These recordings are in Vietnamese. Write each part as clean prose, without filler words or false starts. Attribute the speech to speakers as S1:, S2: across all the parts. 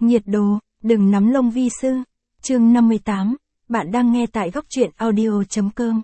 S1: Nhiệt độ, đừng nắm lông vi sư. Chương 58, bạn đang nghe tại góc truyện audio.com.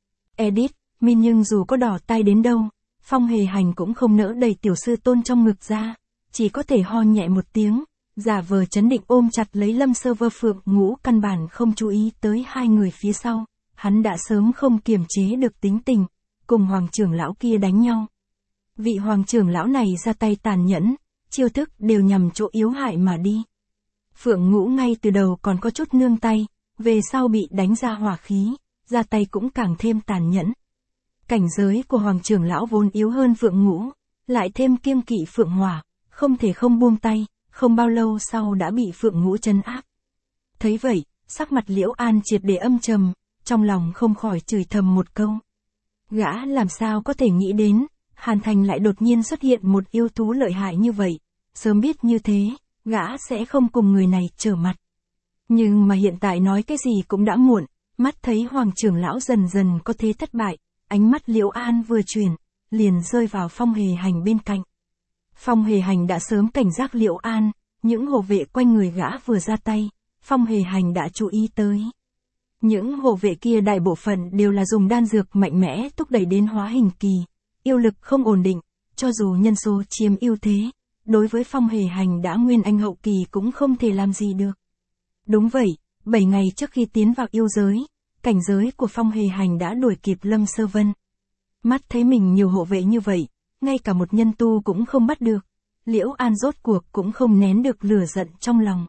S1: Edit, Min nhưng dù có đỏ tai đến đâu, Phong Hề Hành cũng không nỡ đẩy tiểu sư tôn trong ngực ra, chỉ có thể ho nhẹ một tiếng, giả vờ chấn định ôm chặt lấy Lâm Sơ Vơ. Phượng Ngũ căn bản không chú ý tới hai người phía sau, hắn đã sớm không kiềm chế được tính tình, cùng hoàng trưởng lão kia đánh nhau. Vị hoàng trưởng lão này ra tay tàn nhẫn, chiêu thức đều nhằm chỗ yếu hại mà đi. Phượng Ngũ ngay từ đầu còn có chút nương tay, về sau bị đánh ra hỏa khí, ra tay cũng càng thêm tàn nhẫn. Cảnh giới của hoàng trưởng lão vốn yếu hơn Phượng Ngũ, lại thêm kiêng kỵ Phượng Hỏa, không thể không buông tay, không bao lâu sau đã bị Phượng Ngũ trấn áp. Thấy vậy, sắc mặt Liễu An triệt để âm trầm, trong lòng không khỏi chửi thầm một câu. Gã làm sao có thể nghĩ đến, Hàn Thành lại đột nhiên xuất hiện một yêu thú lợi hại như vậy, sớm biết như thế, gã sẽ không cùng người này trở mặt. Nhưng mà hiện tại nói cái gì cũng đã muộn, mắt thấy hoàng trưởng lão dần dần có thế thất bại, ánh mắt Liễu An vừa chuyển, liền rơi vào Phong Hề Hành bên cạnh. Phong Hề Hành đã sớm cảnh giác Liễu An, những hộ vệ quanh người gã vừa ra tay, Phong Hề Hành đã chú ý tới. Những hộ vệ kia đại bộ phận đều là dùng đan dược mạnh mẽ thúc đẩy đến hóa hình kỳ, yêu lực không ổn định, cho dù nhân số chiếm ưu thế, đối với Phong Hề Hành đã nguyên anh hậu kỳ cũng không thể làm gì được. Đúng vậy, 7 ngày trước khi tiến vào yêu giới, cảnh giới của Phong Hề Hành đã đuổi kịp Lâm Sơ Vân. Mắt thấy mình nhiều hộ vệ như vậy, ngay cả một nhân tu cũng không bắt được, Liễu An rốt cuộc cũng không nén được lửa giận trong lòng.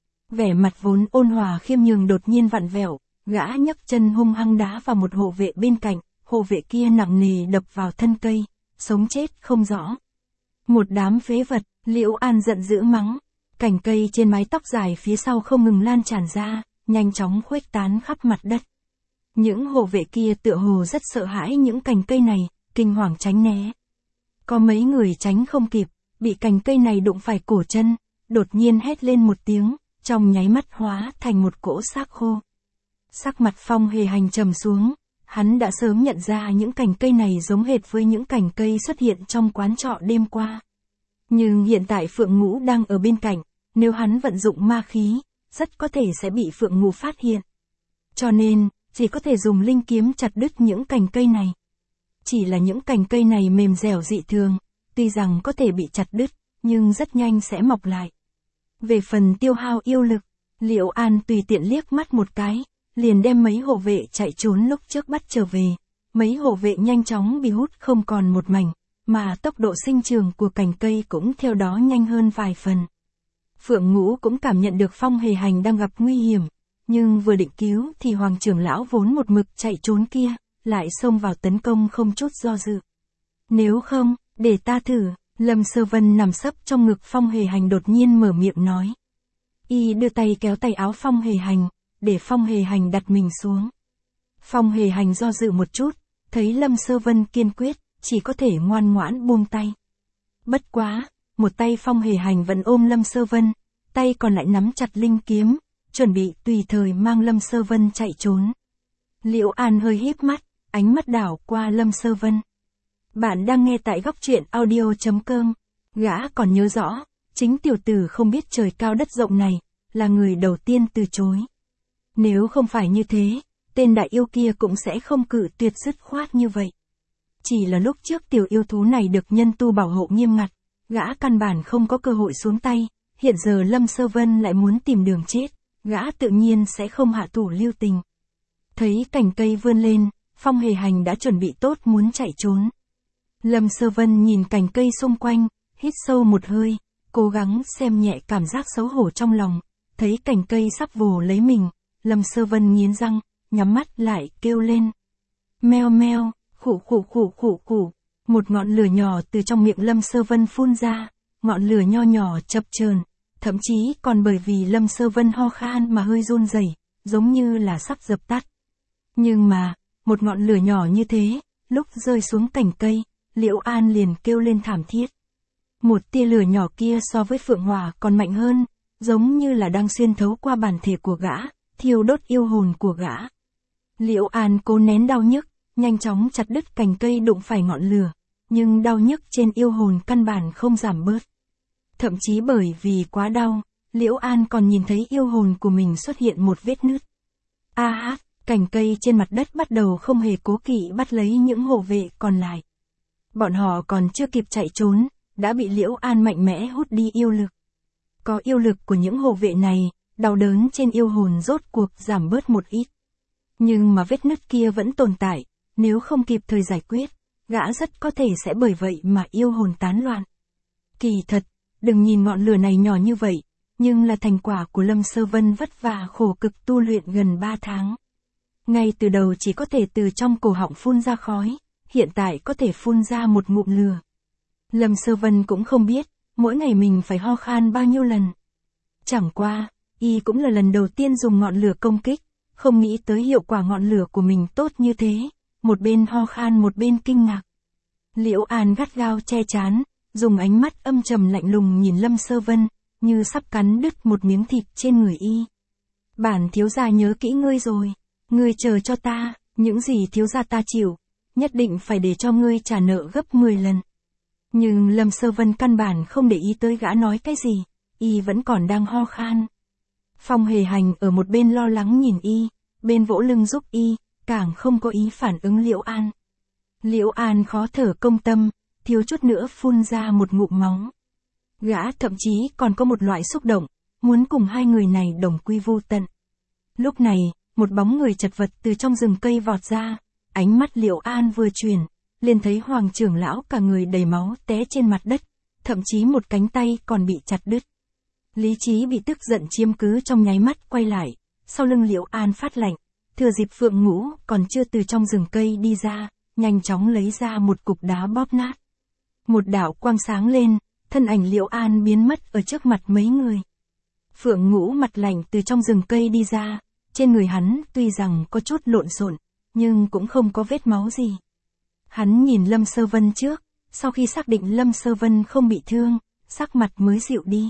S1: Vẻ mặt vốn ôn hòa khiêm nhường đột nhiên vặn vẹo, gã nhấc chân hung hăng đá vào một hộ vệ bên cạnh, hộ vệ kia nặng nề đập vào thân cây, sống chết không rõ. Một đám phế vật, Liễu An giận dữ mắng, cành cây trên mái tóc dài phía sau không ngừng lan tràn ra, nhanh chóng khuếch tán khắp mặt đất. Những hộ vệ kia tựa hồ rất sợ hãi những cành cây này, kinh hoàng tránh né. Có mấy người tránh không kịp, bị cành cây này đụng phải cổ chân, đột nhiên hét lên một tiếng, trong nháy mắt hóa thành một cỗ xác khô. Sắc mặt Phong Hề Hành trầm xuống, hắn đã sớm nhận ra những cành cây này giống hệt với những cành cây xuất hiện trong quán trọ đêm qua. Nhưng hiện tại Phượng Ngũ đang ở bên cạnh, nếu hắn vận dụng ma khí, rất có thể sẽ bị Phượng Ngũ phát hiện. Cho nên, chỉ có thể dùng linh kiếm chặt đứt những cành cây này. Chỉ là những cành cây này mềm dẻo dị thường, tuy rằng có thể bị chặt đứt, nhưng rất nhanh sẽ mọc lại. Về phần tiêu hao yêu lực, Liễu An tùy tiện liếc mắt một cái, liền đem mấy hộ vệ chạy trốn lúc trước bắt trở về. Mấy hộ vệ nhanh chóng bị hút không còn một mảnh, mà tốc độ sinh trưởng của cành cây cũng theo đó nhanh hơn vài phần. Phượng Ngũ cũng cảm nhận được Phong Hề Hành đang gặp nguy hiểm, nhưng vừa định cứu thì hoàng trưởng lão vốn một mực chạy trốn kia, lại xông vào tấn công không chút do dự. Nếu không, để ta thử. Lâm Sơ Vân nằm sấp trong ngực Phong Hề Hành đột nhiên mở miệng nói. Y đưa tay kéo tay áo Phong Hề Hành, để Phong Hề Hành đặt mình xuống. Phong Hề Hành do dự một chút, thấy Lâm Sơ Vân kiên quyết, chỉ có thể ngoan ngoãn buông tay. Bất quá, một tay Phong Hề Hành vẫn ôm Lâm Sơ Vân, tay còn lại nắm chặt linh kiếm, chuẩn bị tùy thời mang Lâm Sơ Vân chạy trốn. Liễu An hơi híp mắt, ánh mắt đảo qua Lâm Sơ Vân. Bạn đang nghe tại góc truyện audio.com. Gã còn nhớ rõ, chính tiểu tử không biết trời cao đất rộng này, là người đầu tiên từ chối. Nếu không phải như thế, tên đại yêu kia cũng sẽ không cự tuyệt dứt khoát như vậy. Chỉ là lúc trước tiểu yêu thú này được nhân tu bảo hộ nghiêm ngặt, gã căn bản không có cơ hội xuống tay, hiện giờ Lâm Sơ Vân lại muốn tìm đường chết, gã tự nhiên sẽ không hạ thủ lưu tình. Thấy cành cây vươn lên, Phong Hề Hành đã chuẩn bị tốt muốn chạy trốn. Lâm Sơ Vân nhìn cành cây xung quanh, hít sâu một hơi, cố gắng xem nhẹ cảm giác xấu hổ trong lòng, thấy cành cây sắp vồ lấy mình, Lâm Sơ Vân nghiến răng, nhắm mắt lại kêu lên. Meo meo, khụ khụ khụ khụ khụ, một ngọn lửa nhỏ từ trong miệng Lâm Sơ Vân phun ra, ngọn lửa nho nhỏ chập chờn, thậm chí còn bởi vì Lâm Sơ Vân ho khan mà hơi run rẩy, giống như là sắp dập tắt. Nhưng mà, một ngọn lửa nhỏ như thế, lúc rơi xuống cành cây, Liễu An liền kêu lên thảm thiết. Một tia lửa nhỏ kia so với Phượng Hỏa còn mạnh hơn, giống như là đang xuyên thấu qua bản thể của gã, thiêu đốt yêu hồn của gã. Liễu An cố nén đau nhức, nhanh chóng chặt đứt cành cây đụng phải ngọn lửa, nhưng đau nhức trên yêu hồn căn bản không giảm bớt. Thậm chí bởi vì quá đau, Liễu An còn nhìn thấy yêu hồn của mình xuất hiện một vết nứt. Cành cây trên mặt đất bắt đầu không hề cố kỵ bắt lấy những hộ vệ còn lại. Bọn họ còn chưa kịp chạy trốn, đã bị Liễu An mạnh mẽ hút đi yêu lực. Có yêu lực của những hộ vệ này, đau đớn trên yêu hồn rốt cuộc giảm bớt một ít. Nhưng mà vết nứt kia vẫn tồn tại, nếu không kịp thời giải quyết, gã rất có thể sẽ bởi vậy mà yêu hồn tán loạn. Kỳ thật, đừng nhìn ngọn lửa này nhỏ như vậy, nhưng là thành quả của Lâm Sơ Vân vất vả khổ cực tu luyện gần 3 tháng. Ngay từ đầu chỉ có thể từ trong cổ họng phun ra khói, hiện tại có thể phun ra một ngụm lửa. Lâm Sơ Vân cũng không biết, mỗi ngày mình phải ho khan bao nhiêu lần. Chẳng qua, y cũng là lần đầu tiên dùng ngọn lửa công kích, không nghĩ tới hiệu quả ngọn lửa của mình tốt như thế, một bên ho khan một bên kinh ngạc. Liễu An gắt gao che trán, dùng ánh mắt âm trầm lạnh lùng nhìn Lâm Sơ Vân, như sắp cắn đứt một miếng thịt trên người y. Bản thiếu gia nhớ kỹ ngươi rồi, ngươi chờ cho ta, những gì thiếu gia ta chịu, nhất định phải để cho ngươi trả nợ gấp 10 lần. Nhưng Lâm Sơ Vân căn bản không để ý tới gã nói cái gì, y vẫn còn đang ho khan. Phong Hề Hành ở một bên lo lắng nhìn y, bên vỗ lưng giúp y, càng không có ý phản ứng Liễu An. Liễu An khó thở công tâm, thiếu chút nữa phun ra một ngụm máu. Gã thậm chí còn có một loại xúc động, muốn cùng hai người này đồng quy vu tận. Lúc này, một bóng người chật vật từ trong rừng cây vọt ra, ánh mắt Liễu An vừa chuyển, liền thấy Hoàng trưởng lão cả người đầy máu té trên mặt đất, thậm chí một cánh tay còn bị chặt đứt. Lý trí bị tức giận chiếm cứ trong nháy mắt quay lại, sau lưng Liễu An phát lạnh, thừa dịp Phượng Ngũ còn chưa từ trong rừng cây đi ra, nhanh chóng lấy ra một cục đá bóp nát. Một đạo quang sáng lên, thân ảnh Liễu An biến mất ở trước mặt mấy người. Phượng Ngũ mặt lạnh từ trong rừng cây đi ra, trên người hắn tuy rằng có chút lộn xộn, nhưng cũng không có vết máu gì. Hắn nhìn Lâm Sơ Vân trước, sau khi xác định Lâm Sơ Vân không bị thương, sắc mặt mới dịu đi.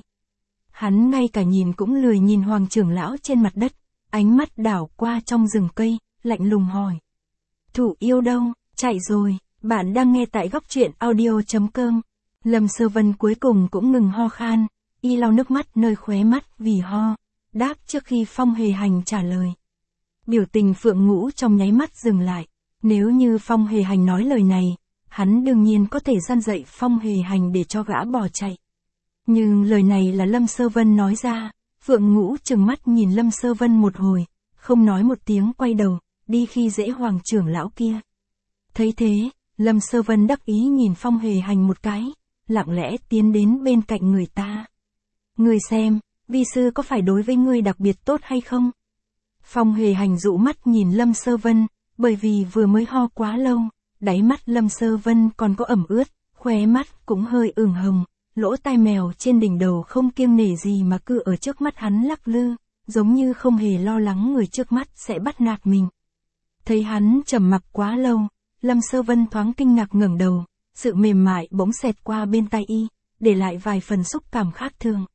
S1: Hắn ngay cả nhìn cũng lười nhìn Hoàng trưởng lão trên mặt đất, ánh mắt đảo qua trong rừng cây, lạnh lùng hỏi. Thủ yêu đâu, chạy rồi, bạn đang nghe tại góc truyện audio.com. Lâm Sơ Vân cuối cùng cũng ngừng ho khan, y lau nước mắt nơi khóe mắt vì ho, đáp trước khi Phong Hề Hành trả lời. Biểu tình Phượng Ngũ trong nháy mắt dừng lại, nếu như Phong Hề Hành nói lời này, hắn đương nhiên có thể gian dạy Phong Hề Hành để cho gã bỏ chạy. Nhưng lời này là Lâm Sơ Vân nói ra, Phượng Ngũ trừng mắt nhìn Lâm Sơ Vân một hồi, không nói một tiếng quay đầu, đi khi dễ Hoàng trưởng lão kia. Thấy thế, Lâm Sơ Vân đắc ý nhìn Phong Hề Hành một cái, lặng lẽ tiến đến bên cạnh người ta. Ngươi xem, vi sư có phải đối với ngươi đặc biệt tốt hay không? Phong Hề Hành dụ mắt nhìn Lâm Sơ Vân, bởi vì vừa mới ho quá lâu, đáy mắt Lâm Sơ Vân còn có ẩm ướt, khóe mắt cũng hơi ửng hồng, lỗ tai mèo trên đỉnh đầu không kiêng nể gì mà cứ ở trước mắt hắn lắc lư, giống như không hề lo lắng người trước mắt sẽ bắt nạt mình. Thấy hắn trầm mặc quá lâu, Lâm Sơ Vân thoáng kinh ngạc ngẩng đầu, sự mềm mại bỗng xẹt qua bên tai y, để lại vài phần xúc cảm khác thường.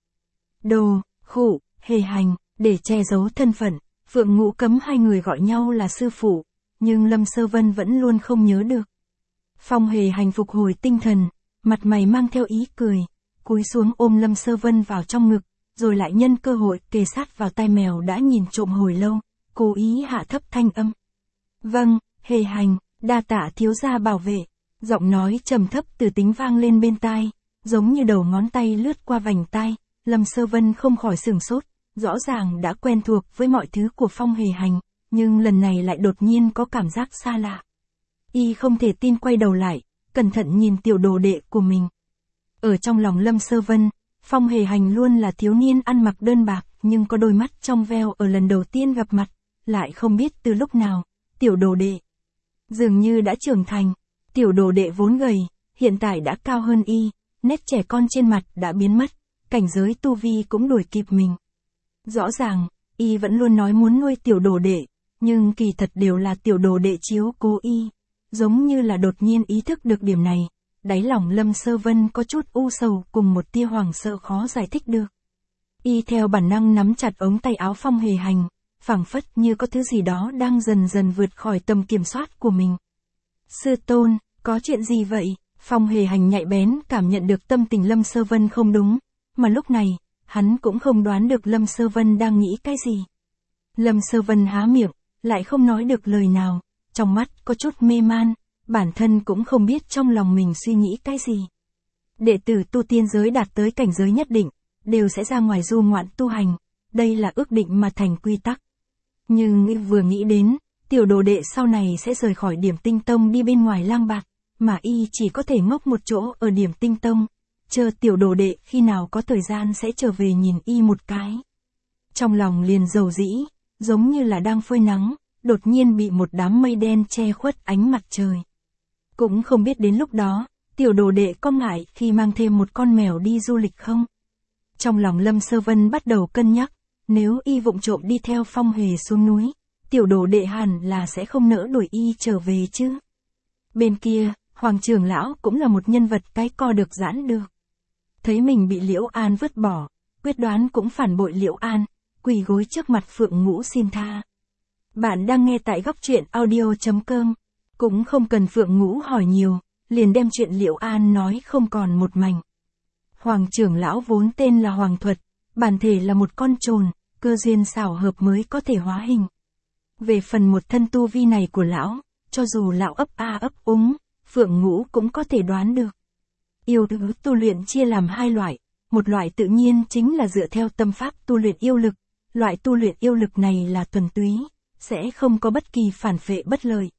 S1: Hề Hành, để che giấu thân phận, Phượng Ngũ cấm hai người gọi nhau là sư phụ, nhưng Lâm Sơ Vân vẫn luôn không nhớ được. Phong Hề Hành phục hồi tinh thần, mặt mày mang theo ý cười, cúi xuống ôm Lâm Sơ Vân vào trong ngực, rồi lại nhân cơ hội kề sát vào tai mèo đã nhìn trộm hồi lâu, cố ý hạ thấp thanh âm. Vâng, Hề Hành, đa tạ thiếu gia bảo vệ. Giọng nói trầm thấp từ tính vang lên bên tai, giống như đầu ngón tay lướt qua vành tai, Lâm Sơ Vân không khỏi sửng sốt, rõ ràng đã quen thuộc với mọi thứ của Phong Hề Hành, nhưng lần này lại đột nhiên có cảm giác xa lạ. Y không thể tin quay đầu lại, cẩn thận nhìn tiểu đồ đệ của mình. Ở trong lòng Lâm Sơ Vân, Phong Hề Hành luôn là thiếu niên ăn mặc đơn bạc nhưng có đôi mắt trong veo ở lần đầu tiên gặp mặt, lại không biết từ lúc nào, tiểu đồ đệ dường như đã trưởng thành. Tiểu đồ đệ vốn gầy, hiện tại đã cao hơn y, nét trẻ con trên mặt đã biến mất, cảnh giới tu vi cũng đuổi kịp mình. Rõ ràng, y vẫn luôn nói muốn nuôi tiểu đồ đệ, nhưng kỳ thật đều là tiểu đồ đệ chiếu cố y. Giống như là đột nhiên ý thức được điểm này, đáy lòng Lâm Sơ Vân có chút u sầu cùng một tia hoảng sợ khó giải thích được. Y theo bản năng nắm chặt ống tay áo Phong Hề Hành, phảng phất như có thứ gì đó đang dần dần vượt khỏi tầm kiểm soát của mình. Sư tôn, có chuyện gì vậy? Phong Hề Hành nhạy bén cảm nhận được tâm tình Lâm Sơ Vân không đúng, mà lúc này, hắn cũng không đoán được Lâm Sơ Vân đang nghĩ cái gì. Lâm Sơ Vân há miệng, lại không nói được lời nào, trong mắt có chút mê man, bản thân cũng không biết trong lòng mình suy nghĩ cái gì. Đệ tử tu tiên giới đạt tới cảnh giới nhất định, đều sẽ ra ngoài du ngoạn tu hành, đây là ước định mà thành quy tắc. Nhưng vừa nghĩ đến, tiểu đồ đệ sau này sẽ rời khỏi Điểm Tinh Tông đi bên ngoài lang bạt, mà y chỉ có thể ngốc một chỗ ở Điểm Tinh Tông, chờ tiểu đồ đệ khi nào có thời gian sẽ trở về nhìn y một cái. Trong lòng liền dầu dĩ, giống như là đang phơi nắng, đột nhiên bị một đám mây đen che khuất ánh mặt trời. Cũng không biết đến lúc đó, tiểu đồ đệ có ngại khi mang thêm một con mèo đi du lịch không? Trong lòng Lâm Sơ Vân bắt đầu cân nhắc, nếu y vụng trộm đi theo Phong Hề xuống núi, tiểu đồ đệ hẳn là sẽ không nỡ đuổi y trở về chứ. Bên kia, Hoàng trưởng lão cũng là một nhân vật cái co được giãn được. Thấy mình bị Liễu An vứt bỏ, quyết đoán cũng phản bội Liễu An, quỳ gối trước mặt Phượng Ngũ xin tha. Bạn đang nghe tại góc truyện audio.com, cũng không cần Phượng Ngũ hỏi nhiều, liền đem chuyện Liễu An nói không còn một mảnh. Hoàng trưởng lão vốn tên là Hoàng Thuật, bản thể là một con trồn, cơ duyên xảo hợp mới có thể hóa hình. Về phần một thân tu vi này của lão, cho dù lão ấp a ấp úng, Phượng Ngũ cũng có thể đoán được. Yêu thứ tu luyện chia làm hai loại, một loại tự nhiên chính là dựa theo tâm pháp tu luyện yêu lực, loại tu luyện yêu lực này là thuần túy, sẽ không có bất kỳ phản phệ bất lợi.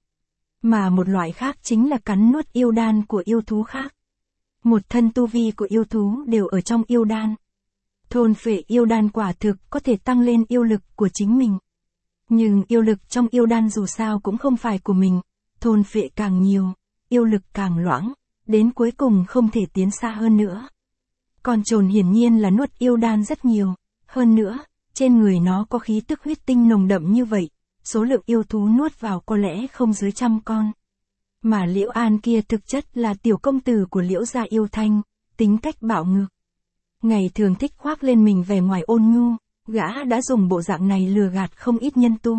S1: Mà một loại khác chính là cắn nuốt yêu đan của yêu thú khác. Một thân tu vi của yêu thú đều ở trong yêu đan. Thôn phệ yêu đan quả thực có thể tăng lên yêu lực của chính mình. Nhưng yêu lực trong yêu đan dù sao cũng không phải của mình, thôn phệ càng nhiều, yêu lực càng loãng, đến cuối cùng không thể tiến xa hơn nữa. Con trồn hiển nhiên là nuốt yêu đan rất nhiều, hơn nữa, trên người nó có khí tức huyết tinh nồng đậm như vậy, số lượng yêu thú nuốt vào có lẽ không dưới 100 con. Mà Liễu An kia thực chất là tiểu công tử của Liễu gia Yêu Thanh, tính cách bạo ngược. Ngày thường thích khoác lên mình vẻ ngoài ôn nhu, gã đã dùng bộ dạng này lừa gạt không ít nhân tu.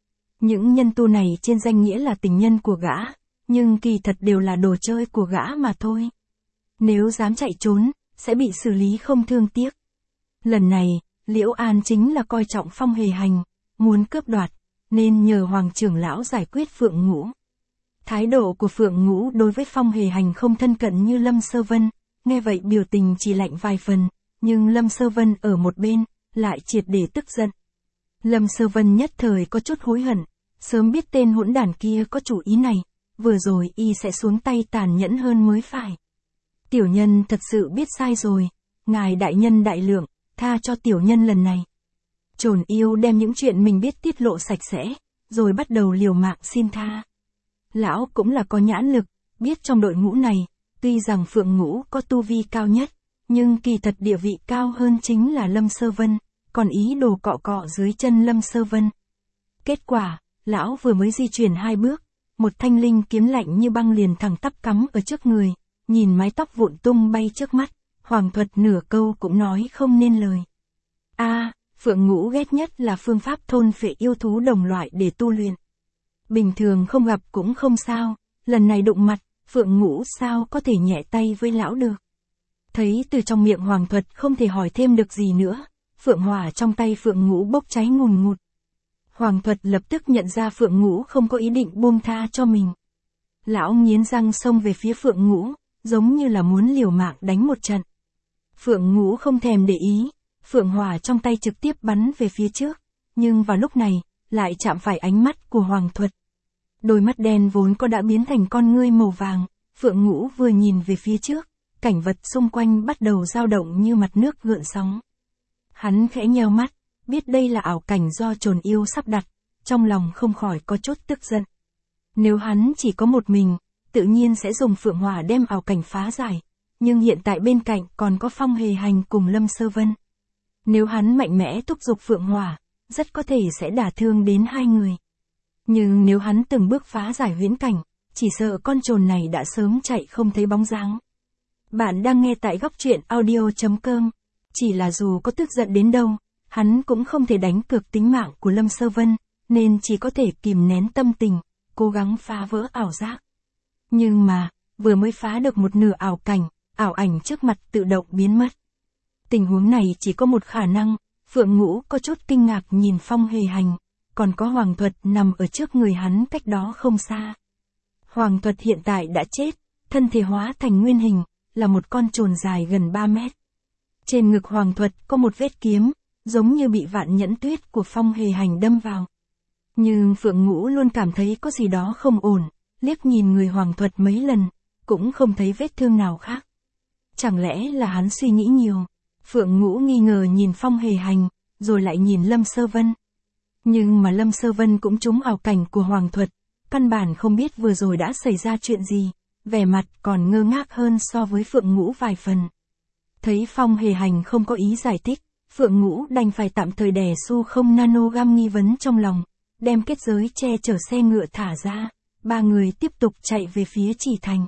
S1: Những nhân tu này trên danh nghĩa là tình nhân của gã, nhưng kỳ thật đều là đồ chơi của gã mà thôi. Nếu dám chạy trốn, sẽ bị xử lý không thương tiếc. Lần này, Liễu An chính là coi trọng Phong Hề Hành, muốn cướp đoạt, nên nhờ Hoàng trưởng lão giải quyết Phượng Ngũ. Thái độ của Phượng Ngũ đối với Phong Hề Hành không thân cận như Lâm Sơ Vân, nghe vậy biểu tình chỉ lạnh vài phần, nhưng Lâm Sơ Vân ở một bên, lại triệt để tức giận. Lâm Sơ Vân nhất thời có chút hối hận, sớm biết tên hỗn đản kia có chủ ý này, vừa rồi y sẽ xuống tay tàn nhẫn hơn mới phải. Tiểu nhân thật sự biết sai rồi, ngài đại nhân đại lượng, tha cho tiểu nhân lần này. Trồn yêu đem những chuyện mình biết tiết lộ sạch sẽ, rồi bắt đầu liều mạng xin tha. Lão cũng là có nhãn lực, biết trong đội ngũ này, tuy rằng Phượng Ngũ có tu vi cao nhất, nhưng kỳ thật địa vị cao hơn chính là Lâm Sơ Vân, còn ý đồ cọ cọ dưới chân Lâm Sơ Vân. Kết quả, lão vừa mới di chuyển 2 bước, một thanh linh kiếm lạnh như băng liền thẳng tắp cắm ở trước người, nhìn mái tóc vụn tung bay trước mắt, Hoàng Thuật nửa câu cũng nói không nên lời. Phượng Ngũ ghét nhất là phương pháp thôn phệ yêu thú đồng loại để tu luyện. Bình thường không gặp cũng không sao, lần này đụng mặt, Phượng Ngũ sao có thể nhẹ tay với lão được. Thấy từ trong miệng Hoàng Thuật không thể hỏi thêm được gì nữa, Phượng Hỏa trong tay Phượng Ngũ bốc cháy ngùn ngụt. Hoàng Thuật lập tức nhận ra Phượng Ngũ không có ý định buông tha cho mình. Lão nghiến răng xông về phía Phượng Ngũ, giống như là muốn liều mạng đánh một trận. Phượng Ngũ không thèm để ý, Phượng Hỏa trong tay trực tiếp bắn về phía trước, nhưng vào lúc này, lại chạm phải ánh mắt của Hoàng Thuật. Đôi mắt đen vốn có đã biến thành con ngươi màu vàng, Phượng Ngũ vừa nhìn về phía trước, cảnh vật xung quanh bắt đầu dao động như mặt nước gợn sóng. Hắn khẽ nheo mắt, biết đây là ảo cảnh do trồn yêu sắp đặt, trong lòng không khỏi có chút tức giận. Nếu hắn chỉ có một mình, tự nhiên sẽ dùng Phượng Hỏa đem ảo cảnh phá giải, nhưng hiện tại bên cạnh còn có Phong Hề Hành cùng Lâm Sơ Vân. Nếu hắn mạnh mẽ thúc giục Phượng Hỏa, rất có thể sẽ đả thương đến hai người. Nhưng nếu hắn từng bước phá giải huyễn cảnh, chỉ sợ con trồn này đã sớm chạy không thấy bóng dáng. Bạn đang nghe tại góc truyện audio.com. Chỉ là dù có tức giận đến đâu, hắn cũng không thể đánh cược tính mạng của Lâm Sơ Vân, nên chỉ có thể kìm nén tâm tình, cố gắng phá vỡ ảo giác. Nhưng mà, vừa mới phá được một nửa ảo cảnh, ảo ảnh trước mặt tự động biến mất. Tình huống này chỉ có một khả năng, Phượng Ngũ có chút kinh ngạc nhìn Phong Hề Hành, còn có Hoàng Thuật nằm ở trước người hắn cách đó không xa. Hoàng Thuật hiện tại đã chết, thân thể hóa thành nguyên hình, là một con trồn dài gần 3 mét. Trên ngực Hoàng Thuật có một vết kiếm, giống như bị vạn nhẫn tuyết của Phong Hề Hành đâm vào. Nhưng Phượng Ngũ luôn cảm thấy có gì đó không ổn, liếc nhìn người Hoàng Thuật mấy lần, cũng không thấy vết thương nào khác. Chẳng lẽ là hắn suy nghĩ nhiều? Phượng Ngũ nghi ngờ nhìn Phong Hề Hành, rồi lại nhìn Lâm Sơ Vân. Nhưng mà Lâm Sơ Vân cũng trúng ảo cảnh của Hoàng Thuật, căn bản không biết vừa rồi đã xảy ra chuyện gì, vẻ mặt còn ngơ ngác hơn so với Phượng Ngũ vài phần. Thấy Phong Hề Hành không có ý giải thích, Phượng Ngũ đành phải tạm thời đè Su Không Nanogram nghi vấn trong lòng, đem kết giới che chở xe ngựa thả ra, ba người tiếp tục chạy về phía Chỉ Thành.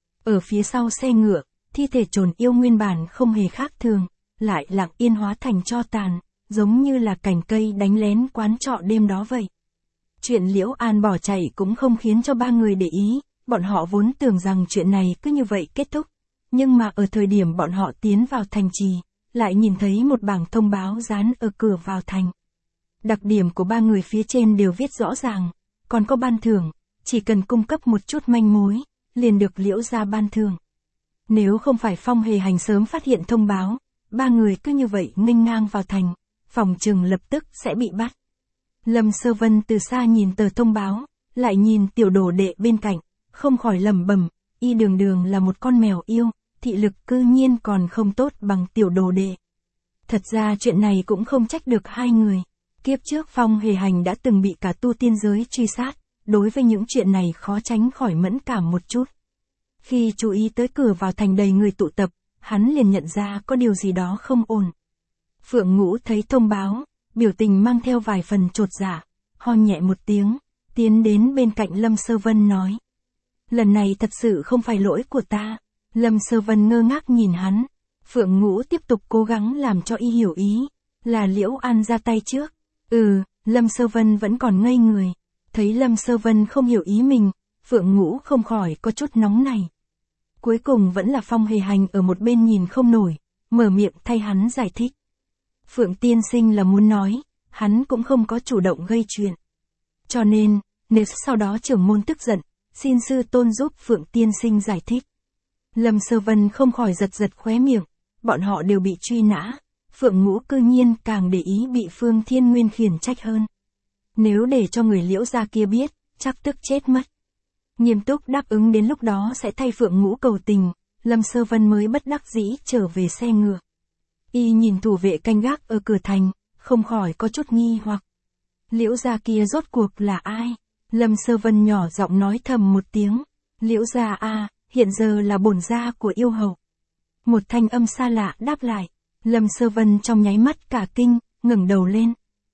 S1: Ở phía sau xe ngựa, thi thể trồn yêu nguyên bản không hề khác thường, lại lặng yên hóa thành tro tàn, giống như là cành cây đánh lén quán trọ đêm đó vậy. Chuyện Liễu An bỏ chạy cũng không khiến cho ba người để ý, bọn họ vốn tưởng rằng chuyện này cứ như vậy kết thúc. Nhưng mà ở thời điểm bọn họ tiến vào thành trì, lại nhìn thấy một bảng thông báo dán ở cửa vào thành. Đặc điểm của ba người phía trên đều viết rõ ràng, còn có ban thưởng, chỉ cần cung cấp một chút manh mối, liền được Liễu gia ban thưởng. Nếu không phải Phong Hề Hành sớm phát hiện thông báo, ba người cứ như vậy nghênh ngang vào thành, phòng trừng lập tức sẽ bị bắt. Lâm Sơ Vân từ xa nhìn tờ thông báo, lại nhìn tiểu đồ đệ bên cạnh, không khỏi lẩm bẩm, y đường đường là một con mèo yêu, thị lực cư nhiên còn không tốt bằng tiểu đồ đệ. Thật ra chuyện này cũng không trách được hai người. Kiếp trước Phong Hề Hành đã từng bị cả tu tiên giới truy sát, đối với những chuyện này khó tránh khỏi mẫn cảm một chút. Khi chú ý tới cửa vào thành đầy người tụ tập, hắn liền nhận ra có điều gì đó không ổn. Phượng Ngũ thấy thông báo, biểu tình mang theo vài phần chột dạ, ho nhẹ một tiếng, tiến đến bên cạnh Lâm Sơ Vân nói. Lần này thật sự không phải lỗi của ta. Lâm Sơ Vân ngơ ngác nhìn hắn. Phượng Ngũ tiếp tục cố gắng làm cho y hiểu ý, là Liễu An ra tay trước. Lâm Sơ Vân vẫn còn ngây người. Thấy Lâm Sơ Vân không hiểu ý mình, Phượng Ngũ không khỏi có chút nóng này. Cuối cùng vẫn là Phong Hề Hành ở một bên nhìn không nổi, mở miệng thay hắn giải thích. Phượng tiên sinh là muốn nói, hắn cũng không có chủ động gây chuyện. Cho nên, nếu sau đó trưởng môn tức giận, xin sư tôn giúp Phượng tiên sinh giải thích. Lâm Sơ Vân không khỏi giật giật khóe miệng, bọn họ đều bị truy nã, Phượng Ngũ cư nhiên càng để ý bị Phương Thiên Nguyên khiển trách hơn. Nếu để cho người Liễu gia kia biết, chắc tức chết mất. Nghiêm túc đáp ứng đến lúc đó sẽ thay Phượng Ngũ cầu tình, Lâm Sơ Vân mới bất đắc dĩ trở về xe ngựa. Y nhìn thủ vệ canh gác ở cửa thành, không khỏi có chút nghi hoặc. Liễu gia kia rốt cuộc là ai? Lâm Sơ Vân nhỏ giọng nói thầm một tiếng. Liễu gia a, hiện giờ là bổn gia của yêu hầu. Một thanh âm xa lạ đáp lại. Lâm Sơ Vân trong nháy mắt cả kinh, ngẩng đầu lên.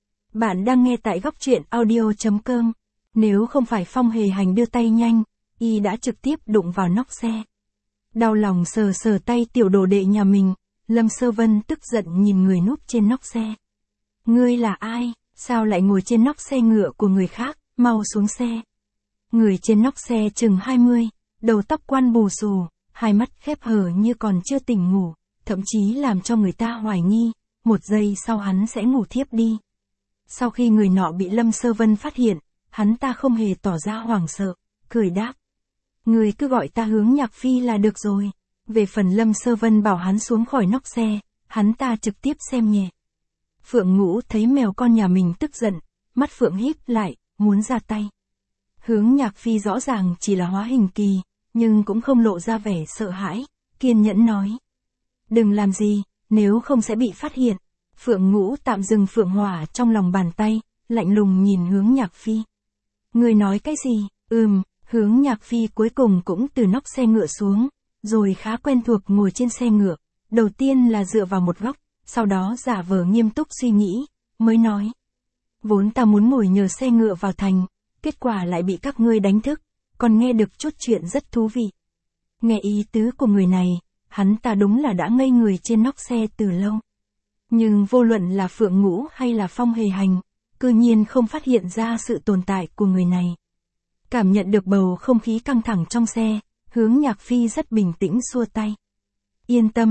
S1: Bạn đang nghe tại góc truyện audio.com. Nếu không phải Phong Hề Hành đưa tay nhanh, y đã trực tiếp đụng vào nóc xe. Đau lòng sờ sờ tay tiểu đồ đệ nhà mình, Lâm Sơ Vân tức giận nhìn người núp trên nóc xe. Ngươi là ai, sao lại ngồi trên nóc xe ngựa của người khác, mau xuống xe. Người trên nóc xe chừng 20, đầu tóc quăn bù xù, hai mắt khép hờ như còn chưa tỉnh ngủ, thậm chí làm cho người ta hoài nghi, một giây sau hắn sẽ ngủ thiếp đi. Sau khi người nọ bị Lâm Sơ Vân phát hiện, hắn ta không hề tỏ ra hoảng sợ, cười đáp. Người cứ gọi ta Hướng Nhạc Phi là được rồi. Về phần Lâm Sơ Vân bảo hắn xuống khỏi nóc xe, hắn ta trực tiếp xem nhẹ. Phượng Ngũ thấy mèo con nhà mình tức giận, mắt Phượng híp lại, muốn ra tay. Hướng Nhạc Phi rõ ràng chỉ là hóa hình kỳ, nhưng cũng không lộ ra vẻ sợ hãi, kiên nhẫn nói. Đừng làm gì, nếu không sẽ bị phát hiện. Phượng Ngũ tạm dừng Phượng Hỏa trong lòng bàn tay, lạnh lùng nhìn Hướng Nhạc Phi. Người nói cái gì? Hướng Nhạc Phi cuối cùng cũng từ nóc xe ngựa xuống, rồi khá quen thuộc ngồi trên xe ngựa, đầu tiên là dựa vào một góc, sau đó giả vờ nghiêm túc suy nghĩ, mới nói. Vốn ta muốn ngồi nhờ xe ngựa vào thành, kết quả lại bị các ngươi đánh thức, còn nghe được chút chuyện rất thú vị. Nghe ý tứ của người này, hắn ta đúng là đã ngây người trên nóc xe từ lâu. Nhưng vô luận là Phượng Ngũ hay là Phong Hề Hành, cư nhiên không phát hiện ra sự tồn tại của người này. Cảm nhận được bầu không khí căng thẳng trong xe, Hướng Nhạc Phi rất bình tĩnh xua tay. Yên tâm,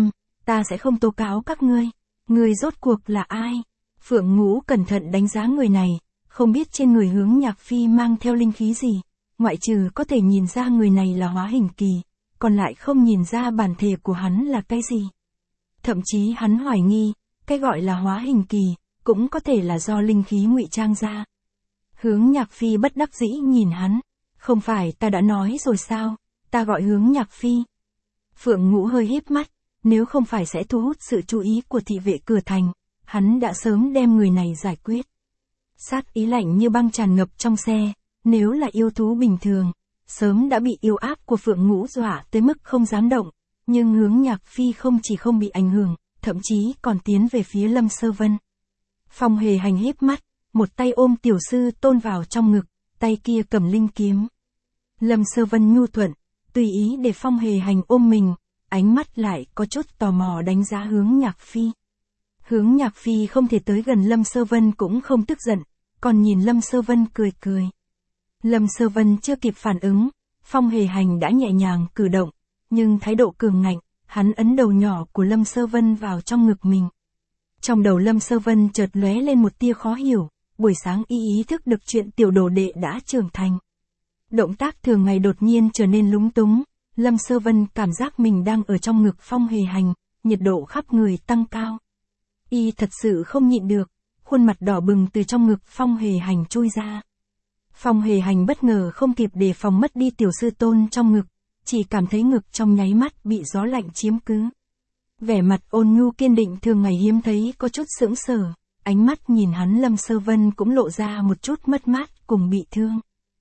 S1: ta sẽ không tố cáo các ngươi. Ngươi rốt cuộc là ai? Phượng Ngũ cẩn thận đánh giá người này, không biết trên người Hướng Nhạc Phi mang theo linh khí gì, ngoại trừ có thể nhìn ra người này là hóa hình kỳ, còn lại không nhìn ra bản thể của hắn là cái gì. Thậm chí hắn hoài nghi, cái gọi là hóa hình kỳ, cũng có thể là do linh khí ngụy trang ra. Hướng Nhạc Phi bất đắc dĩ nhìn hắn, không phải ta đã nói rồi sao, ta gọi Hướng Nhạc Phi. Phượng Ngũ hơi híp mắt, nếu không phải sẽ thu hút sự chú ý của thị vệ cửa thành, hắn đã sớm đem người này giải quyết. Sát ý lạnh như băng tràn ngập trong xe, nếu là yêu thú bình thường, sớm đã bị yêu áp của Phượng Ngũ dọa tới mức không dám động, nhưng Hướng Nhạc Phi không chỉ không bị ảnh hưởng, thậm chí còn tiến về phía Lâm Sơ Vân. Phong Hề Hành híp mắt, một tay ôm tiểu sư tôn vào trong ngực, tay kia cầm linh kiếm. Lâm Sơ Vân nhu thuận, tùy ý để Phong Hề Hành ôm mình, ánh mắt lại có chút tò mò đánh giá Hướng Nhạc Phi. Hướng Nhạc Phi không thể tới gần Lâm Sơ Vân cũng không tức giận, còn nhìn Lâm Sơ Vân cười cười. Lâm Sơ Vân chưa kịp phản ứng, Phong Hề Hành đã nhẹ nhàng cử động, nhưng thái độ cường ngạnh, hắn ấn đầu nhỏ của Lâm Sơ Vân vào trong ngực mình. Trong đầu Lâm Sơ Vân chợt lóe lên một tia khó hiểu, buổi sáng ý thức được chuyện tiểu đồ đệ đã trưởng thành. Động tác thường ngày đột nhiên trở nên lúng túng, Lâm Sơ Vân cảm giác mình đang ở trong ngực Phong Hề Hành, nhiệt độ khắp người tăng cao. Y thật sự không nhịn được, khuôn mặt đỏ bừng từ trong ngực Phong Hề Hành chui ra. Phong Hề Hành bất ngờ không kịp đề phòng mất đi tiểu sư tôn trong ngực, chỉ cảm thấy ngực trong nháy mắt bị gió lạnh chiếm cứ. Vẻ mặt ôn nhu kiên định thường ngày hiếm thấy có chút sững sờ, ánh mắt nhìn hắn Lâm Sơ Vân cũng lộ ra một chút mất mát cùng bị thương.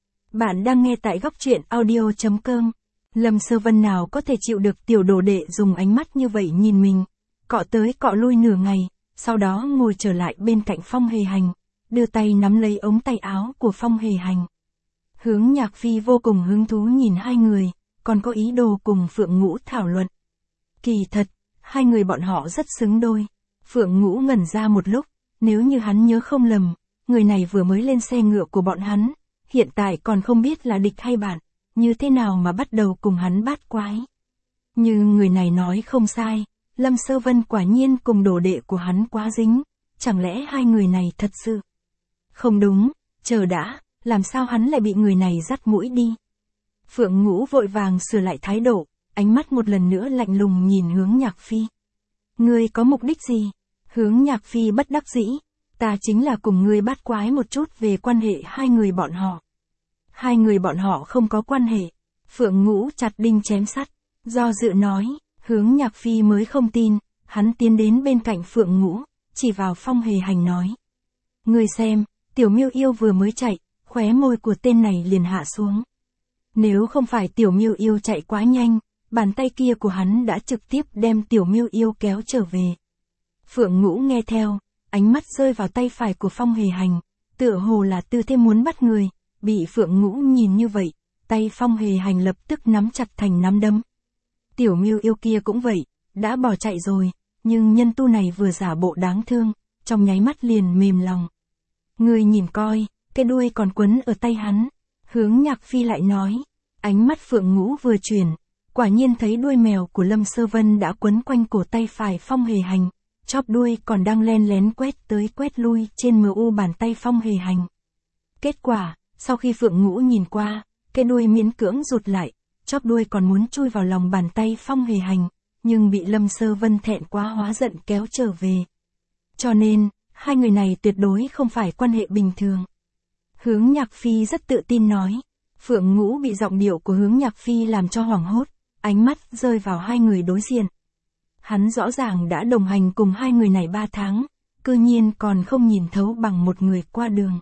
S1: Bạn đang nghe tại góc truyện audio.com. Lâm Sơ Vân nào có thể chịu được tiểu đồ đệ dùng ánh mắt như vậy nhìn mình, cọ tới cọ lui nửa ngày, sau đó ngồi trở lại bên cạnh Phong Hề Hành, đưa tay nắm lấy ống tay áo của Phong Hề Hành. Hướng Nhạc Phi vô cùng hứng thú nhìn hai người, còn có ý đồ cùng Phượng Ngũ thảo luận. Kỳ thật, hai người bọn họ rất xứng đôi. Phượng Ngũ ngẩn ra một lúc, nếu như hắn nhớ không lầm, người này vừa mới lên xe ngựa của bọn hắn, hiện tại còn không biết là địch hay bạn, như thế nào mà bắt đầu cùng hắn bát quái. Như người này nói không sai, Lâm Sơ Vân quả nhiên cùng đồ đệ của hắn quá dính, chẳng lẽ hai người này thật sự? Không đúng, chờ đã, làm sao hắn lại bị người này dắt mũi đi? Phượng Ngũ vội vàng sửa lại thái độ, ánh mắt một lần nữa lạnh lùng nhìn Hướng Nhạc Phi. Ngươi có mục đích gì? Hướng Nhạc Phi bất đắc dĩ, ta chính là cùng ngươi bát quái một chút về quan hệ hai người bọn họ. Hai người bọn họ không có quan hệ. Phượng Ngũ chặt đinh chém sắt, do dự nói, Hướng Nhạc Phi mới không tin, hắn tiến đến bên cạnh Phượng Ngũ, chỉ vào Phong Hề Hành nói. Ngươi xem, Tiểu Miêu Yêu vừa mới chạy, khóe môi của tên này liền hạ xuống. Nếu không phải Tiểu Miêu Yêu chạy quá nhanh, bàn tay kia của hắn đã trực tiếp đem Tiểu Miêu Yêu kéo trở về. Phượng Ngũ nghe theo, ánh mắt rơi vào tay phải của Phong Hề Hành, tựa hồ là tư thế muốn bắt người, bị Phượng Ngũ nhìn như vậy, tay Phong Hề Hành lập tức nắm chặt thành nắm đấm. Tiểu Miêu Yêu kia cũng vậy, đã bỏ chạy rồi, nhưng nhân tu này vừa giả bộ đáng thương, trong nháy mắt liền mềm lòng. Ngươi nhìn coi, cái đuôi còn quấn ở tay hắn. Hướng Nhạc Phi lại nói, ánh mắt Phượng Ngũ vừa chuyển, quả nhiên thấy đuôi mèo của Lâm Sơ Vân đã quấn quanh cổ tay phải Phong Hề Hành, chóp đuôi còn đang len lén quét tới quét lui trên mu bàn tay Phong Hề Hành. Kết quả, sau khi Phượng Ngũ nhìn qua, cái đuôi miễn cưỡng rụt lại, chóp đuôi còn muốn chui vào lòng bàn tay Phong Hề Hành, nhưng bị Lâm Sơ Vân thẹn quá hóa giận kéo trở về. Cho nên, hai người này tuyệt đối không phải quan hệ bình thường. Hướng Nhạc Phi rất tự tin nói. Phượng Ngũ bị giọng điệu của Hướng Nhạc Phi làm cho hoảng hốt, ánh mắt rơi vào hai người đối diện. Hắn rõ ràng đã đồng hành cùng hai người này 3 tháng, cư nhiên còn không nhìn thấu bằng một người qua đường.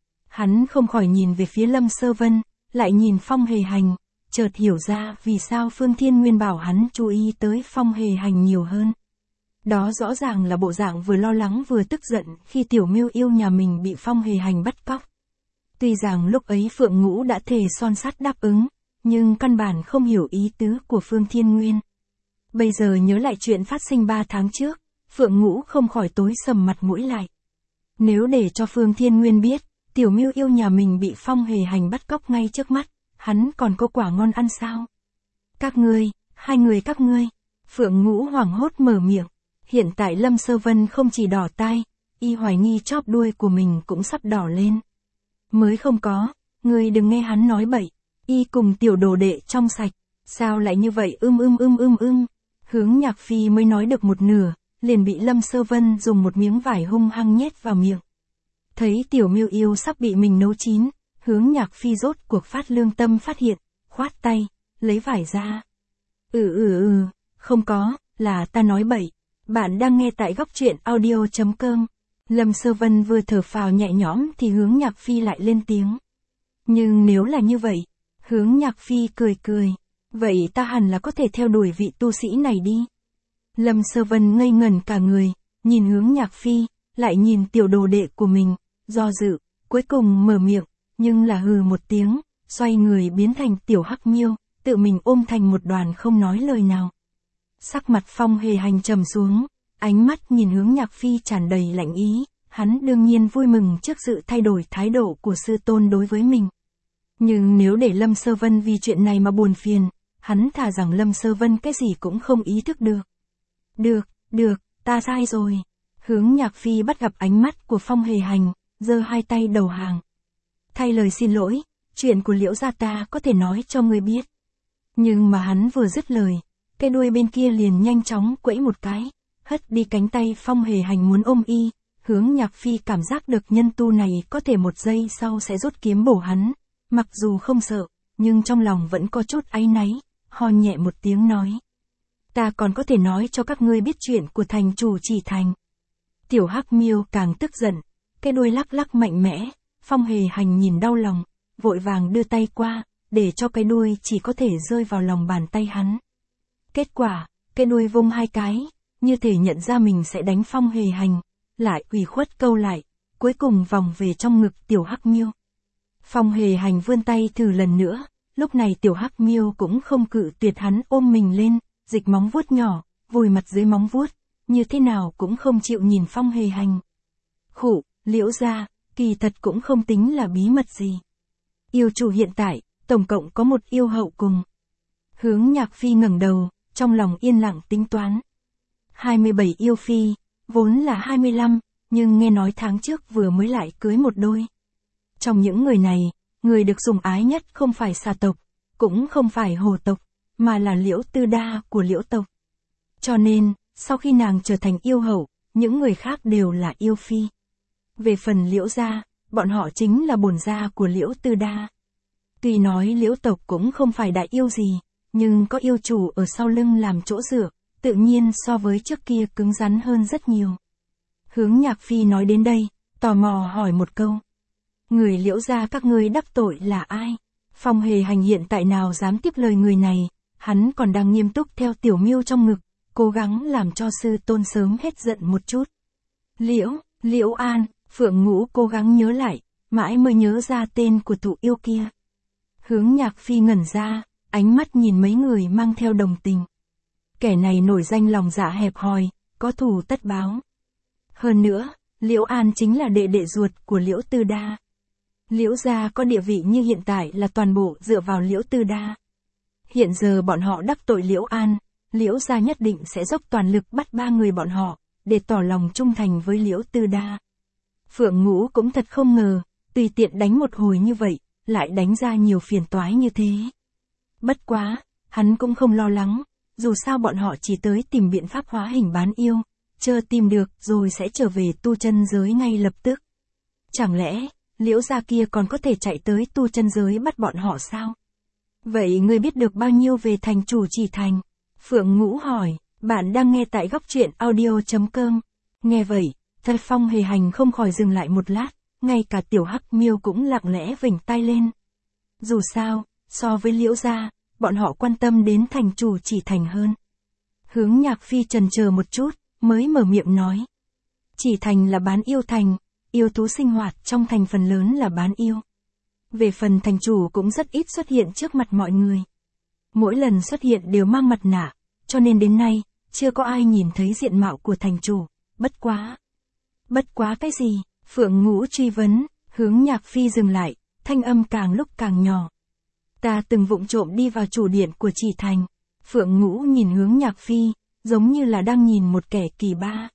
S1: Hắn không khỏi nhìn về phía Lâm Sơ Vân, lại nhìn Phong Hề Hành, chợt hiểu ra vì sao Phương Thiên Nguyên bảo hắn chú ý tới Phong Hề Hành nhiều hơn. Đó rõ ràng là bộ dạng vừa lo lắng vừa tức giận khi Tiểu Miêu Yêu nhà mình bị Phong Hề Hành bắt cóc. Tuy rằng lúc ấy Phượng Ngũ đã thề son sắt đáp ứng, nhưng căn bản không hiểu ý tứ của Phương Thiên Nguyên. Bây giờ nhớ lại chuyện phát sinh 3 tháng trước, Phượng Ngũ không khỏi tối sầm mặt mũi lại. Nếu để cho Phương Thiên Nguyên biết, Tiểu Miêu Yêu nhà mình bị Phong Hề Hành bắt cóc ngay trước mắt, hắn còn có quả ngon ăn sao? Các ngươi, hai người các ngươi. Phượng Ngũ hoảng hốt mở miệng. Hiện tại Lâm Sơ Vân không chỉ đỏ tai, y hoài nghi chóp đuôi của mình cũng sắp đỏ lên. Mới không có, ngươi đừng nghe hắn nói bậy, y cùng tiểu đồ đệ trong sạch, sao lại như vậy Hướng Nhạc Phi mới nói được một nửa, liền bị Lâm Sơ Vân dùng một miếng vải hung hăng nhét vào miệng. Thấy tiểu miêu yêu sắp bị mình nấu chín, Hướng Nhạc Phi rốt cuộc phát lương tâm phát hiện, khoát tay, lấy vải ra. Không có, là ta nói bậy. Bạn đang nghe tại góc truyện audio.com. Lâm Sơ Vân vừa thở phào nhẹ nhõm thì Hướng Nhạc Phi lại lên tiếng. Nhưng nếu là như vậy, Hướng Nhạc Phi cười, vậy ta hẳn là có thể theo đuổi vị tu sĩ này đi. Lâm Sơ Vân ngây ngẩn cả người, nhìn Hướng Nhạc Phi, lại nhìn tiểu đồ đệ của mình, do dự, cuối cùng mở miệng, nhưng là hừ một tiếng, xoay người biến thành tiểu hắc miêu, tự mình ôm thành một đoàn không nói lời nào. Sắc mặt Phong Hề Hành trầm xuống, ánh mắt nhìn Hướng Nhạc Phi tràn đầy lạnh ý, hắn đương nhiên vui mừng trước sự thay đổi thái độ của sư tôn đối với mình. Nhưng nếu để Lâm Sơ Vân vì chuyện này mà buồn phiền, hắn thà rằng Lâm Sơ Vân cái gì cũng không ý thức được. Được, ta sai rồi. Hướng Nhạc Phi bắt gặp ánh mắt của Phong Hề Hành, giơ hai tay đầu hàng. Thay lời xin lỗi, chuyện của Liễu gia ta có thể nói cho ngươi biết. Nhưng mà hắn vừa dứt lời, cái đuôi bên kia liền nhanh chóng quẫy một cái, hất đi cánh tay Phong Hề Hành muốn ôm y. Hướng Nhạc Phi cảm giác được nhân tu này có thể một giây sau sẽ rút kiếm bổ hắn, mặc dù không sợ, nhưng trong lòng vẫn có chút áy náy, ho nhẹ một tiếng nói. Ta còn có thể nói cho các ngươi biết chuyện của thành chủ Chỉ Thành. Tiểu Hắc Miêu càng tức giận, cái đuôi lắc lắc mạnh mẽ, Phong Hề Hành nhìn đau lòng, vội vàng đưa tay qua, để cho cái đuôi chỉ có thể rơi vào lòng bàn tay hắn. Kết quả, cái đuôi vung hai cái, như thể nhận ra mình sẽ đánh Phong Hề Hành, lại ủy khuất câu lại, cuối cùng vòng về trong ngực Tiểu Hắc Miêu. Phong Hề Hành vươn tay thử lần nữa, lúc này Tiểu Hắc Miêu cũng không cự tuyệt hắn ôm mình lên, dịch móng vuốt nhỏ, vùi mặt dưới móng vuốt, như thế nào cũng không chịu nhìn Phong Hề Hành. Khụ, Liễu gia, kỳ thật cũng không tính là bí mật gì. Yêu chủ hiện tại, tổng cộng có một yêu hậu cùng. Hướng Nhạc Phi ngẩng đầu, trong lòng yên lặng tính toán. 27 yêu phi, vốn là 25, nhưng nghe nói tháng trước vừa mới lại cưới một đôi. Trong những người này, người được sủng ái nhất không phải Xà tộc, cũng không phải Hồ tộc, mà là Liễu Tư Đa của Liễu tộc. Cho nên, sau khi nàng trở thành yêu hậu, những người khác đều là yêu phi. Về phần Liễu gia, bọn họ chính là bổn gia của Liễu Tư Đa. Tuy nói Liễu tộc cũng không phải đại yêu gì, nhưng có yêu chủ ở sau lưng làm chỗ dựa, tự nhiên so với trước kia cứng rắn hơn rất nhiều. Hướng Nhạc Phi nói đến đây, tò mò hỏi một câu. Người Liễu gia các ngươi đắc tội là ai? Phong Hề Hành hiện tại nào dám tiếp lời người này, hắn còn đang nghiêm túc theo tiểu miêu trong ngực, cố gắng làm cho sư tôn sớm hết giận một chút. Liễu An, Phượng Ngũ cố gắng nhớ lại, mãi mới nhớ ra tên của thụ yêu kia. Hướng Nhạc Phi ngẩn ra, ánh mắt nhìn mấy người mang theo đồng tình. Kẻ này nổi danh lòng dạ hẹp hòi, có thù tất báo. Hơn nữa, Liễu An chính là đệ đệ ruột của Liễu Tư Đa. Liễu gia có địa vị như hiện tại là toàn bộ dựa vào Liễu Tư Đa. Hiện giờ bọn họ đắc tội Liễu An, Liễu gia nhất định sẽ dốc toàn lực bắt ba người bọn họ, để tỏ lòng trung thành với Liễu Tư Đa. Phượng Ngũ cũng thật không ngờ, tùy tiện đánh một hồi như vậy, lại đánh ra nhiều phiền toái như thế. Bất quá, hắn cũng không lo lắng, dù sao bọn họ chỉ tới tìm biện pháp hóa hình bán yêu, chờ tìm được rồi sẽ trở về tu chân giới ngay lập tức. Chẳng lẽ, Liễu gia kia còn có thể chạy tới tu chân giới bắt bọn họ sao? Vậy ngươi biết được bao nhiêu về thành chủ Chỉ Thành? Phượng Ngũ hỏi, bạn đang nghe tại góc truyện audio.com. Nghe vậy, Thật Phong Hề Hành không khỏi dừng lại một lát, ngay cả Tiểu Hắc Miêu cũng lặng lẽ vểnh tai lên. Dù sao, so với Liễu gia, bọn họ quan tâm đến thành chủ Chỉ Thành hơn. Hướng Nhạc Phi chần chờ một chút, mới mở miệng nói. Chỉ Thành là bán yêu thành, yêu thú sinh hoạt trong thành phần lớn là bán yêu. Về phần thành chủ cũng rất ít xuất hiện trước mặt mọi người. Mỗi lần xuất hiện đều mang mặt nạ, cho nên đến nay, chưa có ai nhìn thấy diện mạo của thành chủ, bất quá. Bất quá cái gì? Phượng Ngũ truy vấn, Hướng Nhạc Phi dừng lại, thanh âm càng lúc càng nhỏ. Ta từng vụng trộm đi vào chủ điện của Chỉ Thành, Phượng Ngũ nhìn Hướng Nhạc Phi, giống như là đang nhìn một kẻ kỳ ba.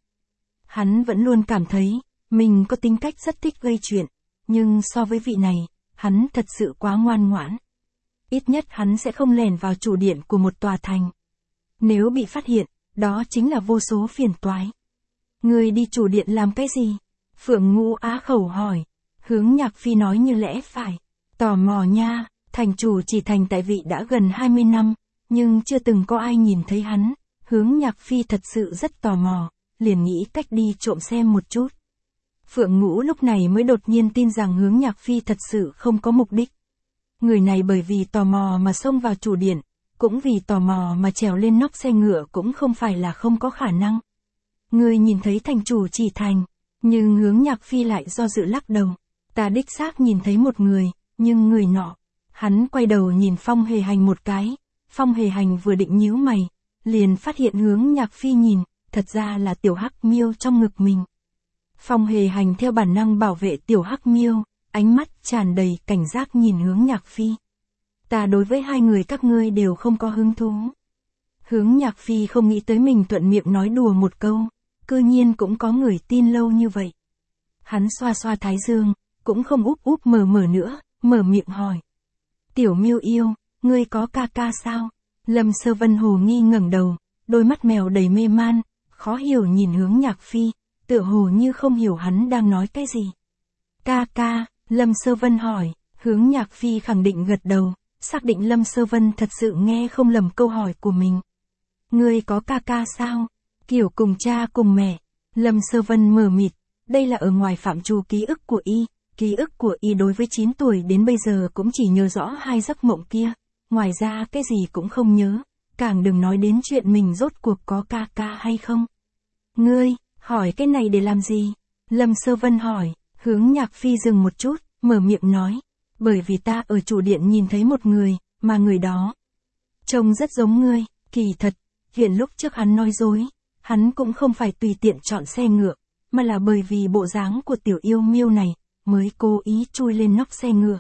S1: Hắn vẫn luôn cảm thấy, mình có tính cách rất thích gây chuyện, nhưng so với vị này, hắn thật sự quá ngoan ngoãn. Ít nhất hắn sẽ không lẻn vào chủ điện của một tòa thành. Nếu bị phát hiện, đó chính là vô số phiền toái. Người đi chủ điện làm cái gì? Phượng Ngũ á khẩu hỏi. Hướng Nhạc Phi nói như lẽ phải. Tò mò nha, thành chủ Chỉ Thành tại vị đã gần 20 năm, nhưng chưa từng có ai nhìn thấy hắn. Hướng Nhạc Phi thật sự rất tò mò, liền nghĩ cách đi trộm xem một chút. Phượng Ngũ lúc này mới đột nhiên tin rằng Hướng Nhạc Phi thật sự không có mục đích. Người này bởi vì tò mò mà xông vào chủ điện, cũng vì tò mò mà trèo lên nóc xe ngựa cũng không phải là không có khả năng. Người nhìn thấy thành chủ Chỉ Thành, nhưng Hướng Nhạc Phi lại do dự lắc đầu. Ta đích xác nhìn thấy một người, nhưng người nọ. Hắn quay đầu nhìn Phong Hề Hành một cái, Phong Hề Hành vừa định nhíu mày, liền phát hiện Hướng Nhạc Phi nhìn, thật ra là tiểu hắc miêu trong ngực mình. Phong Hề Hành theo bản năng bảo vệ tiểu hắc miêu, ánh mắt tràn đầy cảnh giác nhìn Hướng Nhạc Phi. Ta đối với hai người các ngươi đều không có hứng thú. Hướng Nhạc Phi không nghĩ tới mình thuận miệng nói đùa một câu, cư nhiên cũng có người tin lâu như vậy. Hắn xoa xoa thái dương, cũng không úp úp mở nữa, mở miệng hỏi. Tiểu miêu yêu, ngươi có ca ca sao? Lâm Sơ Vân hồ nghi ngẩng đầu, đôi mắt mèo đầy mê man, khó hiểu nhìn Hướng Nhạc Phi, tựa hồ như không hiểu hắn đang nói cái gì. Ca ca, Lâm Sơ Vân hỏi, Hướng Nhạc Phi khẳng định gật đầu, xác định Lâm Sơ Vân thật sự nghe không lầm câu hỏi của mình. Ngươi có ca ca sao? Kiểu cùng cha cùng mẹ. Lâm Sơ Vân mờ mịt, đây là ở ngoài phạm trù ký ức của y. Ký ức của y đối với 9 tuổi đến bây giờ cũng chỉ nhớ rõ hai giấc mộng kia, ngoài ra cái gì cũng không nhớ, càng đừng nói đến chuyện mình rốt cuộc có ca ca hay không. Ngươi, hỏi cái này để làm gì? Lâm Sơ Vân hỏi, Hướng Nhạc Phi dừng một chút, mở miệng nói, bởi vì ta ở chủ điện nhìn thấy một người, mà người đó trông rất giống ngươi, kỳ thật, hiện lúc trước hắn nói dối, hắn cũng không phải tùy tiện chọn xe ngựa, mà là bởi vì bộ dáng của tiểu yêu miêu này, mới cố ý chui lên nóc xe ngựa.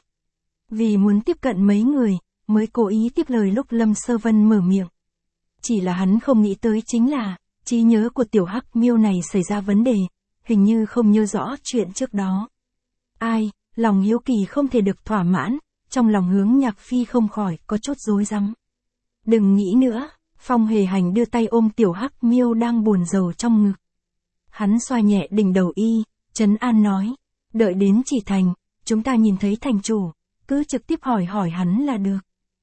S1: Vì muốn tiếp cận mấy người, mới cố ý tiếp lời lúc Lâm Sơ Vân mở miệng. Chỉ là hắn không nghĩ tới chính là, trí nhớ của tiểu hắc miêu này xảy ra vấn đề, hình như không nhớ rõ chuyện trước đó. Ai, lòng hiếu kỳ không thể được thỏa mãn, trong lòng Hướng Nhạc Phi không khỏi có chút rối rắm. Đừng nghĩ nữa, Phong Hề Hành đưa tay ôm tiểu hắc miêu đang buồn rầu trong ngực. Hắn xoa nhẹ đỉnh đầu y, trấn an nói. Đợi đến Chỉ Thành, chúng ta nhìn thấy thành chủ, cứ trực tiếp hỏi hắn là được.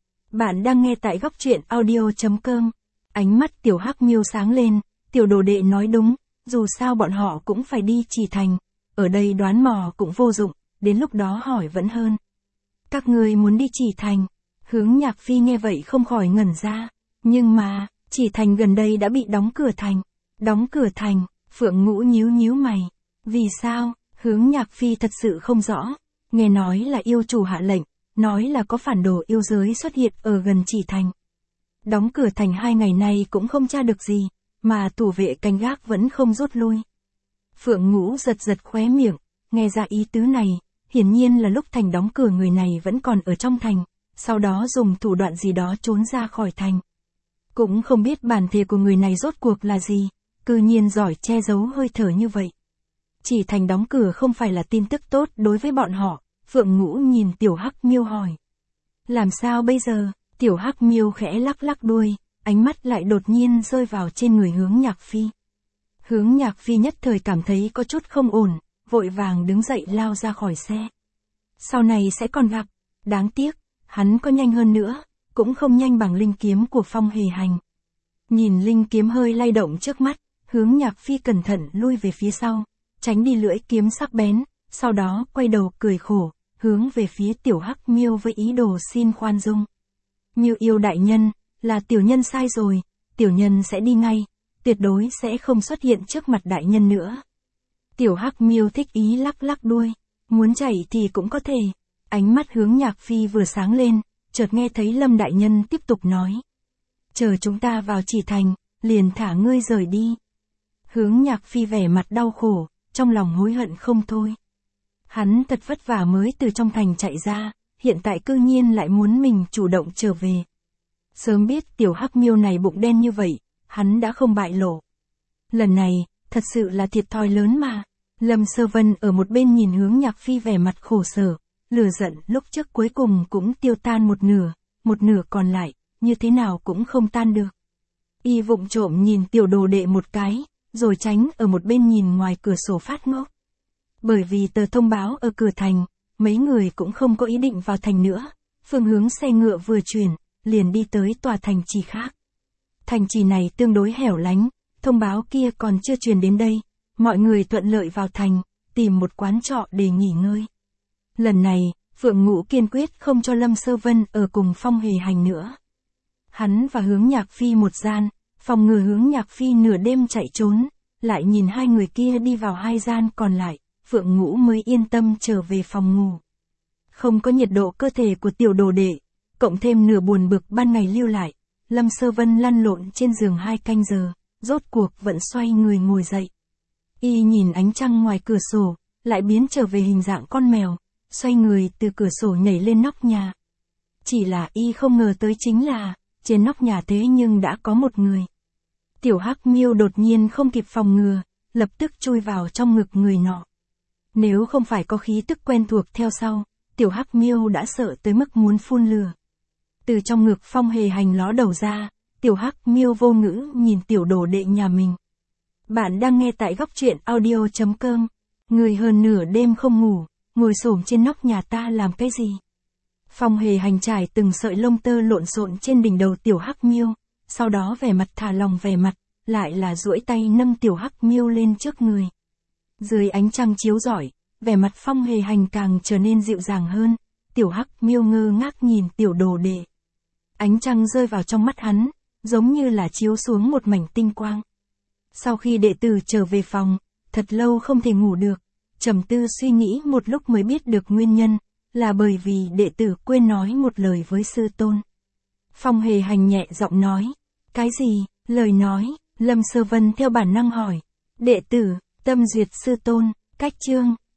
S1: Bạn đang nghe tại góc truyện audio.com. Ánh mắt tiểu hắc miêu sáng lên, tiểu đồ đệ nói đúng, dù sao bọn họ cũng phải đi Chỉ Thành, ở đây đoán mò cũng vô dụng, đến lúc đó hỏi vẫn hơn. Các ngươi muốn đi Chỉ Thành? Hướng Nhạc Phi nghe vậy không khỏi ngẩn ra, nhưng mà, Chỉ Thành gần đây đã bị đóng cửa thành. Đóng cửa thành, Phượng Ngũ nhíu mày. Vì sao? Hướng Nhạc Phi thật sự không rõ, nghe nói là yêu chủ hạ lệnh, nói là có phản đồ yêu giới xuất hiện ở gần Chỉ Thành. Đóng cửa thành 2 ngày nay cũng không tra được gì, mà thủ vệ canh gác vẫn không rút lui. Phượng Ngũ giật khóe miệng, nghe ra ý tứ này, hiển nhiên là lúc thành đóng cửa người này vẫn còn ở trong thành, sau đó dùng thủ đoạn gì đó trốn ra khỏi thành. Cũng không biết bản thể của người này rốt cuộc là gì, cư nhiên giỏi che giấu hơi thở như vậy. Chỉ Thành đóng cửa không phải là tin tức tốt đối với bọn họ, Phượng Ngũ nhìn tiểu hắc miêu hỏi. Làm sao bây giờ? Tiểu hắc miêu khẽ lắc đuôi, ánh mắt lại đột nhiên rơi vào trên người Hướng Nhạc Phi. Hướng Nhạc Phi nhất thời cảm thấy có chút không ổn, vội vàng đứng dậy lao ra khỏi xe. Sau này sẽ còn gặp, đáng tiếc, hắn có nhanh hơn nữa, cũng không nhanh bằng linh kiếm của Phong Hề Hành. Nhìn linh kiếm hơi lay động trước mắt, Hướng Nhạc Phi cẩn thận lui về phía sau, tránh đi lưỡi kiếm sắc bén, sau đó quay đầu cười khổ, hướng về phía tiểu hắc miêu với ý đồ xin khoan dung. Miêu yêu đại nhân, là tiểu nhân sai rồi, tiểu nhân sẽ đi ngay, tuyệt đối sẽ không xuất hiện trước mặt đại nhân nữa. Tiểu hắc miêu thích ý lắc đuôi, muốn chạy thì cũng có thể. Ánh mắt Hướng Nhạc Phi vừa sáng lên, chợt nghe thấy Lâm đại nhân tiếp tục nói. Chờ chúng ta vào Chỉ Thành, liền thả ngươi rời đi. Hướng Nhạc Phi vẻ mặt đau khổ, trong lòng hối hận không thôi. Hắn thật vất vả mới từ trong thành chạy ra, hiện tại cư nhiên lại muốn mình chủ động trở về. Sớm biết tiểu hắc miêu này bụng đen như vậy, hắn đã không bại lộ. Lần này, thật sự là thiệt thòi lớn mà. Lâm Sơ Vân ở một bên nhìn Hướng Nhạc Phi vẻ mặt khổ sở, lửa giận lúc trước cuối cùng cũng tiêu tan một nửa còn lại, như thế nào cũng không tan được. Y vụng trộm nhìn tiểu đồ đệ một cái, rồi tránh ở một bên nhìn ngoài cửa sổ phát ngốc. Bởi vì tờ thông báo ở cửa thành, mấy người cũng không có ý định vào thành nữa, phương hướng xe ngựa vừa chuyển, liền đi tới tòa thành trì khác. Thành trì này tương đối hẻo lánh, thông báo kia còn chưa truyền đến đây, mọi người thuận lợi vào thành, tìm một quán trọ để nghỉ ngơi. Lần này, Phượng Ngũ kiên quyết không cho Lâm Sơ Vân ở cùng Phong Hề Hành nữa. Hắn và Hướng Nhạc Phi một gian, phòng ngừa Hướng Nhạc Phi nửa đêm chạy trốn, lại nhìn hai người kia đi vào hai gian còn lại, Phượng Ngũ mới yên tâm trở về phòng ngủ. Không có nhiệt độ cơ thể của tiểu đồ đệ, cộng thêm nửa buồn bực ban ngày lưu lại, Lâm Sơ Vân lăn lộn trên giường 2 canh giờ, rốt cuộc vẫn xoay người ngồi dậy. Y nhìn ánh trăng ngoài cửa sổ, lại biến trở về hình dạng con mèo, xoay người từ cửa sổ nhảy lên nóc nhà. Chỉ là Y không ngờ tới chính là, trên nóc nhà thế nhưng đã có một người. Tiểu hắc miêu đột nhiên không kịp phòng ngừa, lập tức chui vào trong ngực người nọ. Nếu không phải có khí tức quen thuộc theo sau, tiểu hắc miêu đã sợ tới mức muốn phun lửa. Từ trong ngực Phong Hề Hành ló đầu ra, tiểu hắc miêu vô ngữ nhìn tiểu đồ đệ nhà mình. Bạn đang nghe tại góc truyện audio.com. Người hơn nửa đêm không ngủ, ngồi xổm trên nóc nhà ta làm cái gì? Phong Hề Hành trải từng sợi lông tơ lộn xộn trên đỉnh đầu tiểu hắc miêu, sau đó vẻ mặt thả lòng vẻ mặt, lại là duỗi tay nâng tiểu hắc miêu lên trước người. Dưới ánh trăng chiếu rọi, vẻ mặt Phong Hề Hành càng trở nên dịu dàng hơn, tiểu hắc miêu ngơ ngác nhìn tiểu đồ đệ. Ánh trăng rơi vào trong mắt hắn, giống như là chiếu xuống một mảnh tinh quang. Sau khi đệ tử trở về phòng, thật lâu không thể ngủ được, trầm tư suy nghĩ một lúc mới biết được nguyên nhân, là bởi vì đệ tử quên nói một lời với sư tôn. Phong Hề Hành nhẹ giọng nói, cái gì, lời nói, Lâm Sơ Vân theo bản năng hỏi, đệ tử, tâm duyệt sư tôn, cách chương.